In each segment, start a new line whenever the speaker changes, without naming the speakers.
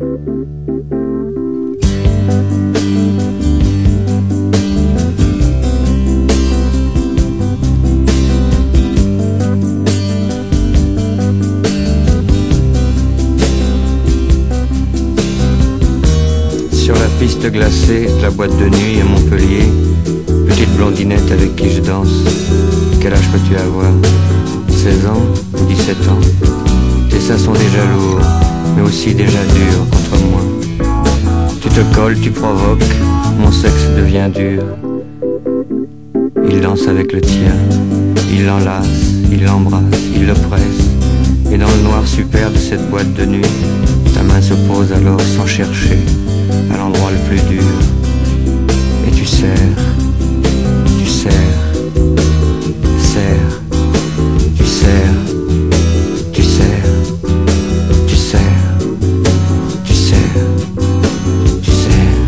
Sur la piste glacée de la boîte de nuit à Montpellier, petite blondinette avec qui je danse. Quel âge peux-tu avoir? 16 ans ou 17 ans? Tes seins sont déjà lourds, mais aussi déjà durs contre moi. Tu te colles, tu provoques, mon sexe devient dur. Il danse avec le tien, il l'enlace, il l'embrasse, il le presse. Et dans le noir super de cette boîte de nuit, ta main se pose alors sans chercher à l'endroit le plus dur. Et tu serres, tu serres, serres, tu serres, tu serres, tu serres, tu serres, tu serres.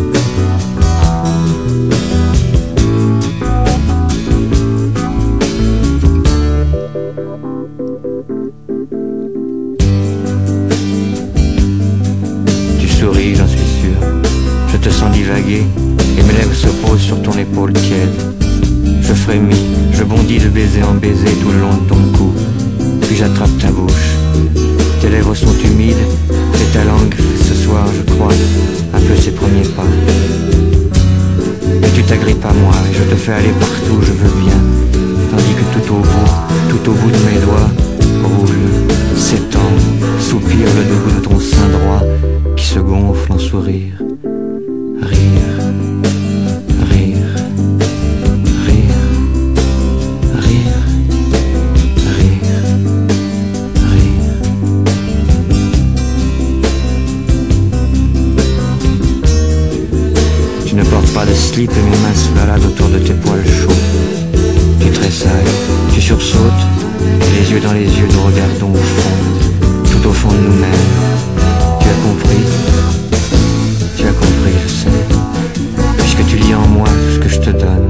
Tu souris, j'en suis sûr. Je te sens divaguer et mes lèvres se posent sur ton épaule tiède. Je frémis, je bondis de baiser en baiser tout le long de ton cou. Puis j'attrape ta bouche. Tes lèvres sont humides et ta langue ce soir, je crois, un peu ses premiers pas. Et tu t'agrippes à moi et je te fais aller partout où je veux bien. Tandis que tout au bout de mes doigts, roule, s'étend, soupire le doux de ton sein droit qui se gonfle en sourire. Rire, rire, rire, rire, rire, rire. Tu ne portes pas de slip et mes mains se baladent autour de tes poils chauds. Tu tressailles, tu sursautes, et les yeux dans les yeux nous regardons au fond, tout au fond de nous-mêmes. Tu as compris? Tu as compris, je sais, puisque tu lis en moi tout ce que je te donne.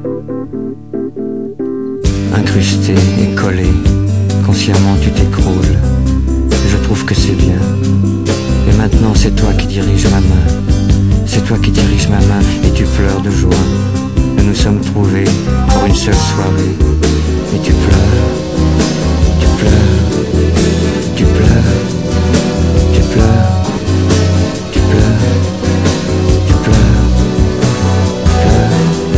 Incrusté et collé, consciemment tu t'écroules. Je trouve que c'est bien. Et maintenant c'est toi qui dirige ma main. C'est toi qui dirige ma main et tu pleures de joie. Nous nous sommes trouvés pour une seule soirée. Et tu pleures, tu pleures, tu pleures, tu pleures, tu pleures, tu pleures, tu pleures.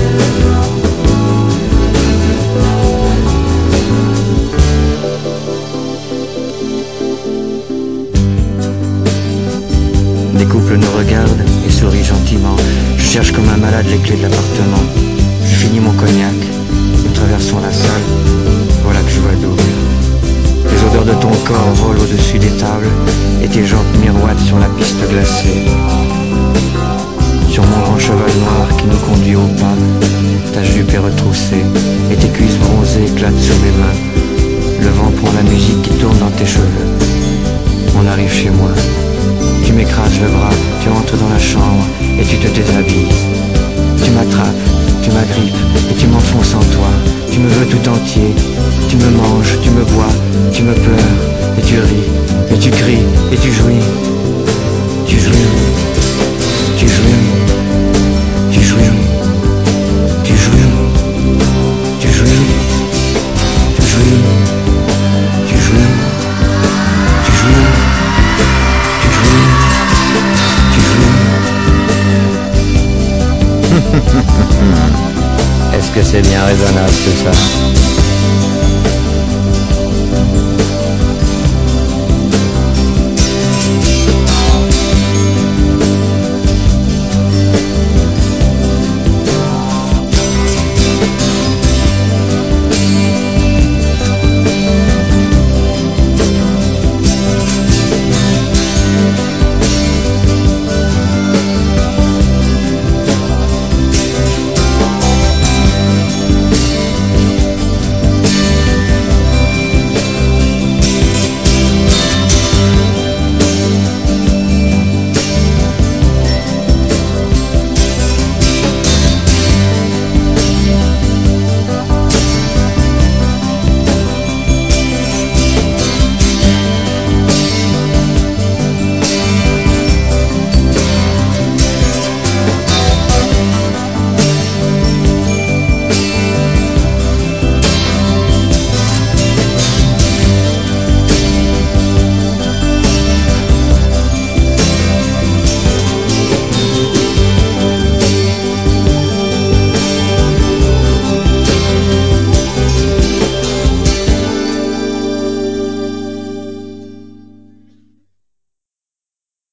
Des couples nous regardent et sourient gentiment. Je cherche comme un malade les clés de l'appartement. Je finis mon cognac, nous traversons la salle. Voilà que je vois double. Les odeurs de ton corps volent au-dessus des tables et tes jambes miroitent sur la piste glacée. Sur mon grand cheval noir qui nous conduit au pas, ta jupe est retroussée et tes cuisses bronzées éclatent sous mes mains. Le vent prend la musique qui tourne dans tes cheveux. On arrive chez moi. Tu m'écrases le bras, tu entres dans la chambre et tu te déshabilles. Tu m'attrapes, tu m'agrippes et tu m'enfonces en toi. Tu me veux tout entier, tu me manges, tu me bois, tu me pleures et tu ris, et tu cries et tu jouis. Tu jouis, tu jouis, tu jouis, tu jouis, tu jouis, tu jouis, tu jouis, tu jouis. Tu jouis. Est-ce que c'est bien raisonnable tout ça?